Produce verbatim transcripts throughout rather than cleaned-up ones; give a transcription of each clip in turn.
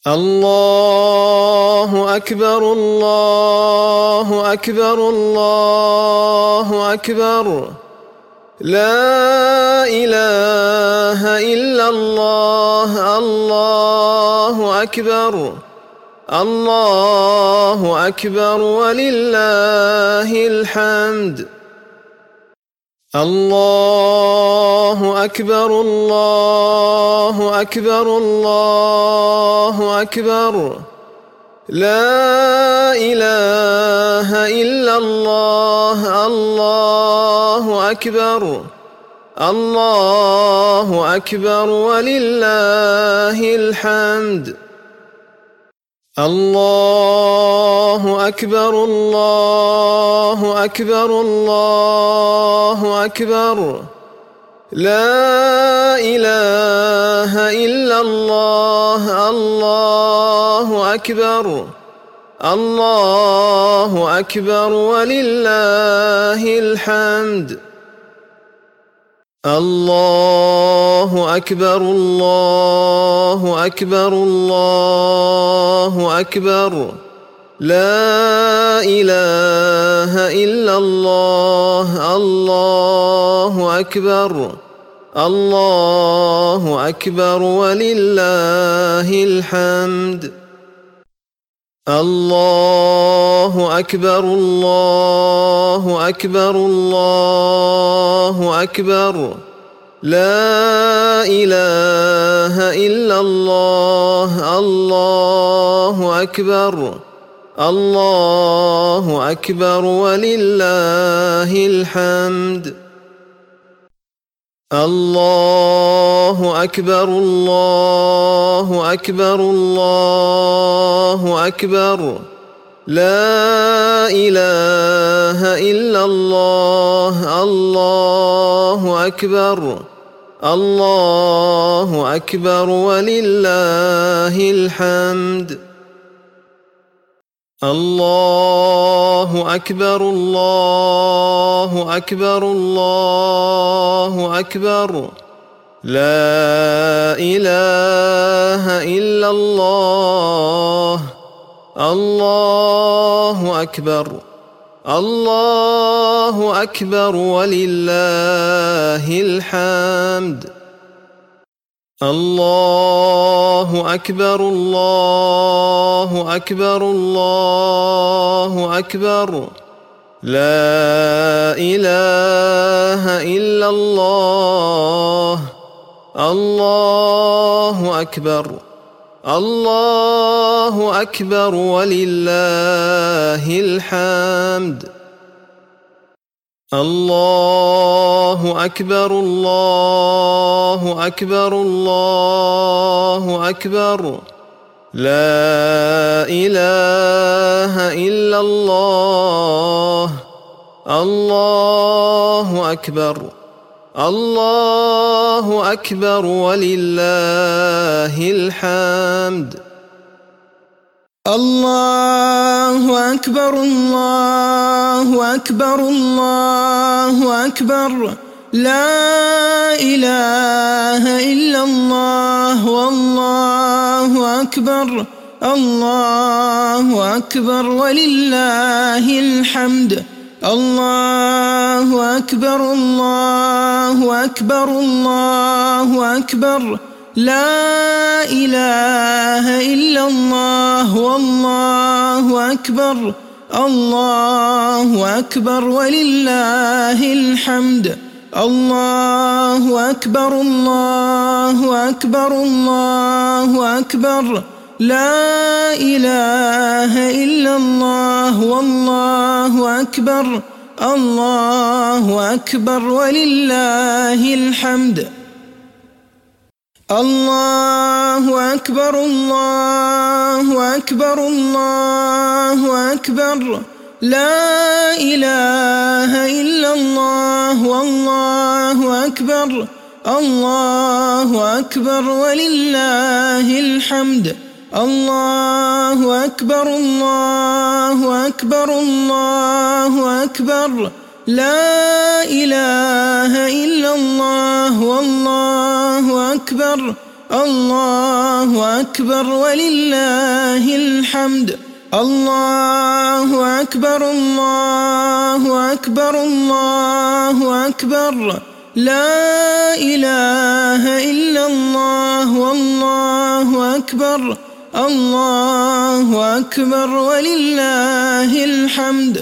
الله أكبر الله أكبر الله أكبر لا إله إلا الله الله أكبر الله أكبر ولله الحمد الله أكبر الله أكبر الله أكبر لا إله إلا الله الله أكبر الله أكبر ولله الحمد الله أكبر الله أكبر الله أكبر لا إله إلا الله الله أكبر الله أكبر ولله الحمد الله أكبر الله أكبر الله أكبر لا إله إلا الله الله أكبر الله أكبر ولله الحمد الله أكبر الله أكبر الله أكبر لا إله إلا الله الله أكبر الله أكبر ولله الحمد الله أكبر الله أكبر الله أكبر لا إله إلا الله الله أكبر الله أكبر ولله الحمد الله أكبر الله أكبر الله أكبر لا إله إلا الله الله أكبر الله أكبر ولله الحمد الله أكبر الله أكبر الله أكبر لا إله إلا الله الله أكبر الله أكبر ولله الحمد الله أكبر الله أكبر الله أكبر لا إله إلا الله الله أكبر الله أكبر ولله الحمد الله أكبر الله أكبر الله أكبر لا إله إلا الله والله أكبر الله أكبر ولله الحمد الله أكبر الله أكبر الله أكبر لا إله إلا الله والله أكبر الله أكبر ولله الحمد الله أكبر الله أكبر الله أكبر لا إله إلا الله والله أكبر الله أكبر ولله الحمد الله أكبر الله أكبر الله أكبر لا إله إلا الله والله أكبر الله أكبر ولله الحمد الله أكبر الله أكبر الله أكبر لا إله إلا الله والله أكبر الله أكبر ولله الحمد. الله أكبر الله أكبر الله أكبر لا إله إلا الله والله أكبر. الله أكبر ولله الحمد.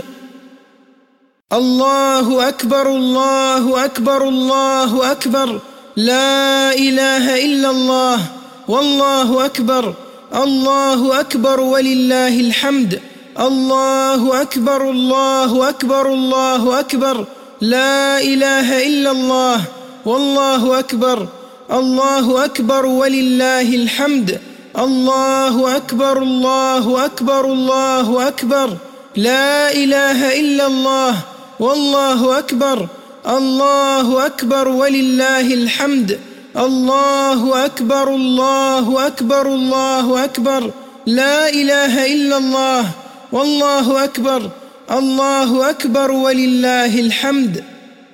الله أكبر الله أكبر الله أكبر لا إله إلا الله والله أكبر. الله أكبر ولله الحمد. الله أكبر الله أكبر الله أكبر لا إله إلا الله والله أكبر. الله أكبر ولله الحمد. الله أكبر الله أكبر الله أكبر لا إله إلا الله والله أكبر. الله أكبر ولله الحمد. الله أكبر الله أكبر الله أكبر لا إله إلا الله والله أكبر. الله أكبر ولله الحمد.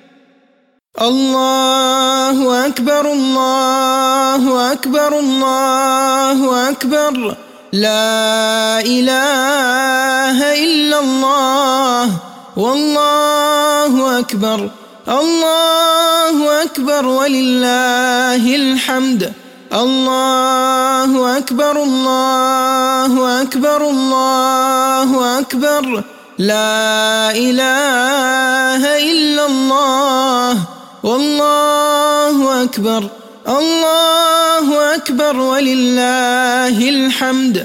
الله أكبر الله أكبر الله أكبر لا إله إلا الله والله أكبر. الله أكبر ولله الحمد. الله أكبر الله أكبر الله أكبر لا إله إلا الله والله أكبر. الله أكبر ولله الحمد.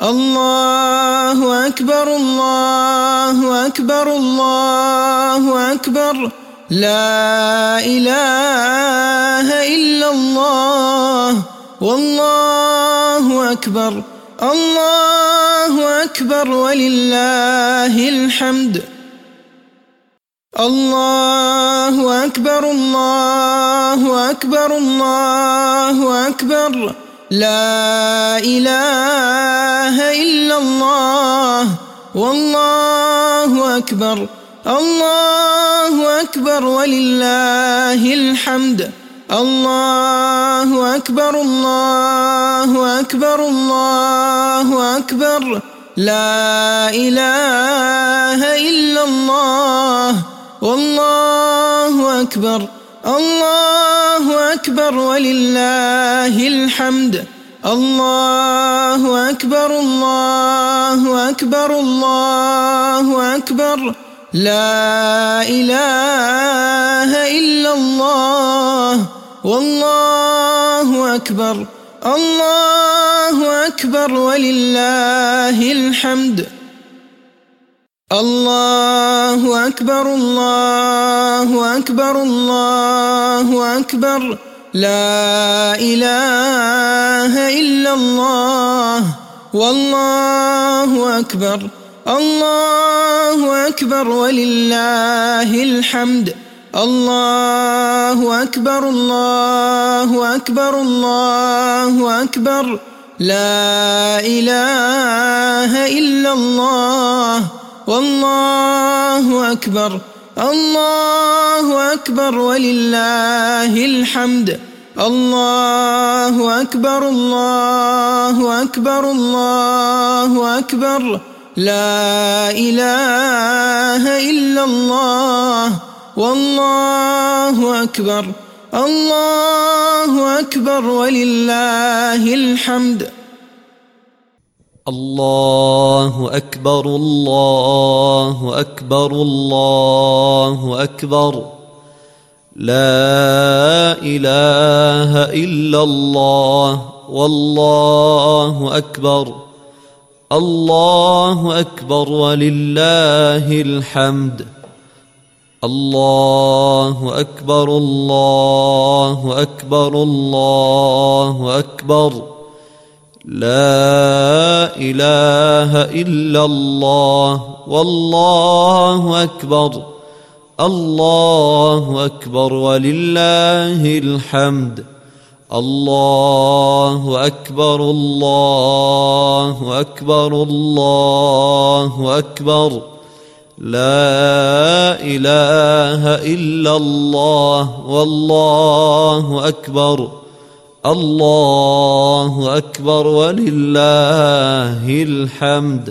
الله أكبر الله أكبر الله أكبر لا إله إلا الله والله أكبر. الله أكبر ولله الحمد. الله أكبر الله أكبر الله أكبر لا إله إلا الله والله أكبر. الله أكبر ولله الحمد. الله أكبر الله أكبر الله أكبر لا إله إلا الله والله أكبر. الله أكبر ولله الحمد. الله أكبر الله أكبر الله أكبر لا إله إلا الله والله أكبر. الله أكبر ولله الحمد. الله أكبر الله أكبر الله أكبر لا إله إلا الله والله أكبر. الله أكبر ولله الحمد. الله أكبر الله أكبر الله أكبر لا إله إلا الله والله أكبر. الله أكبر ولله الحمد. الله أكبر الله أكبر الله أكبر لا إله إلا الله والله أكبر. الله أكبر ولله الحمد. الله أكبر الله أكبر الله أكبر لا إله إلا الله والله أكبر. الله أكبر ولله الحمد. الله أكبر الله أكبر الله أكبر لا إله إلا الله والله أكبر. الله أكبر ولله الحمد. الله أكبر الله أكبر الله أكبر لا إله إلا الله والله أكبر. الله أكبر ولله الحمد.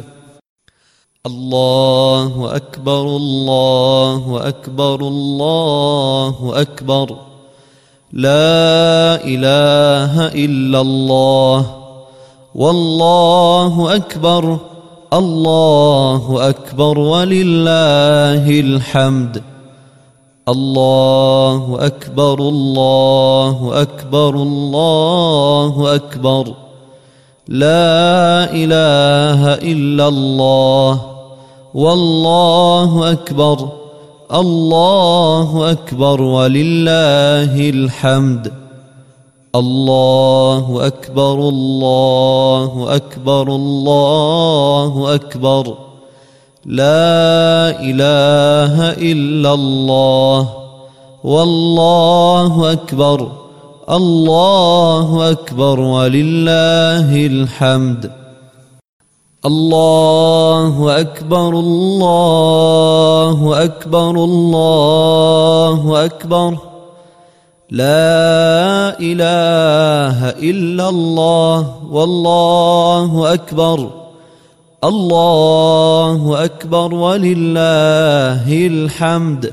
الله أكبر الله أكبر الله أكبر. لا إله إلا الله والله أكبر. الله أكبر ولله الحمد. الله أكبر الله أكبر الله أكبر. لا إله إلا الله والله أكبر. الله أكبر ولله الحمد. الله أكبر الله أكبر الله أكبر. لا إله إلا الله والله أكبر. الله أكبر ولله الحمد. الله أكبر الله أكبر الله أكبر. لا إله إلا الله والله أكبر. الله أكبر ولله الحمد.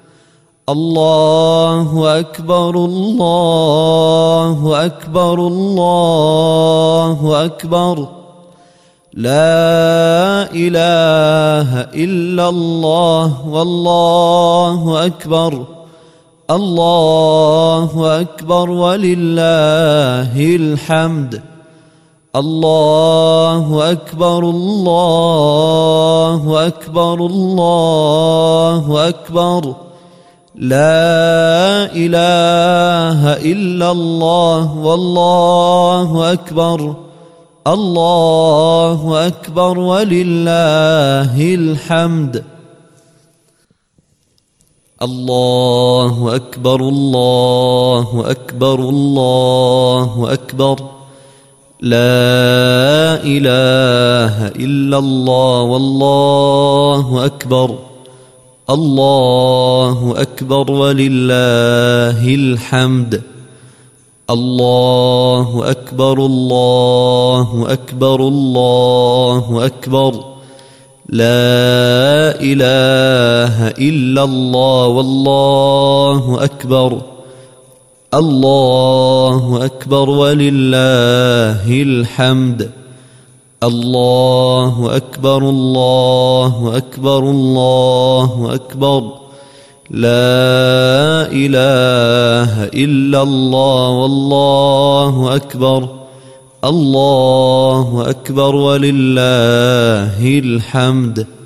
الله أكبر الله أكبر الله أكبر. لا إله إلا الله والله أكبر. الله أكبر ولله الحمد. الله أكبر الله أكبر الله أكبر. لا إله إلا الله والله أكبر. الله أكبر ولله الحمد. الله أكبر الله أكبر الله أكبر. لا إله إلا الله والله أكبر. الله أكبر ولله الحمد. الله أكبر الله أكبر الله أكبر. لا إله إلا الله والله أكبر. الله أكبر ولله الحمد. الله أكبر الله أكبر الله أكبر. لا إله إلا الله والله أكبر. الله أكبر ولله الحمد.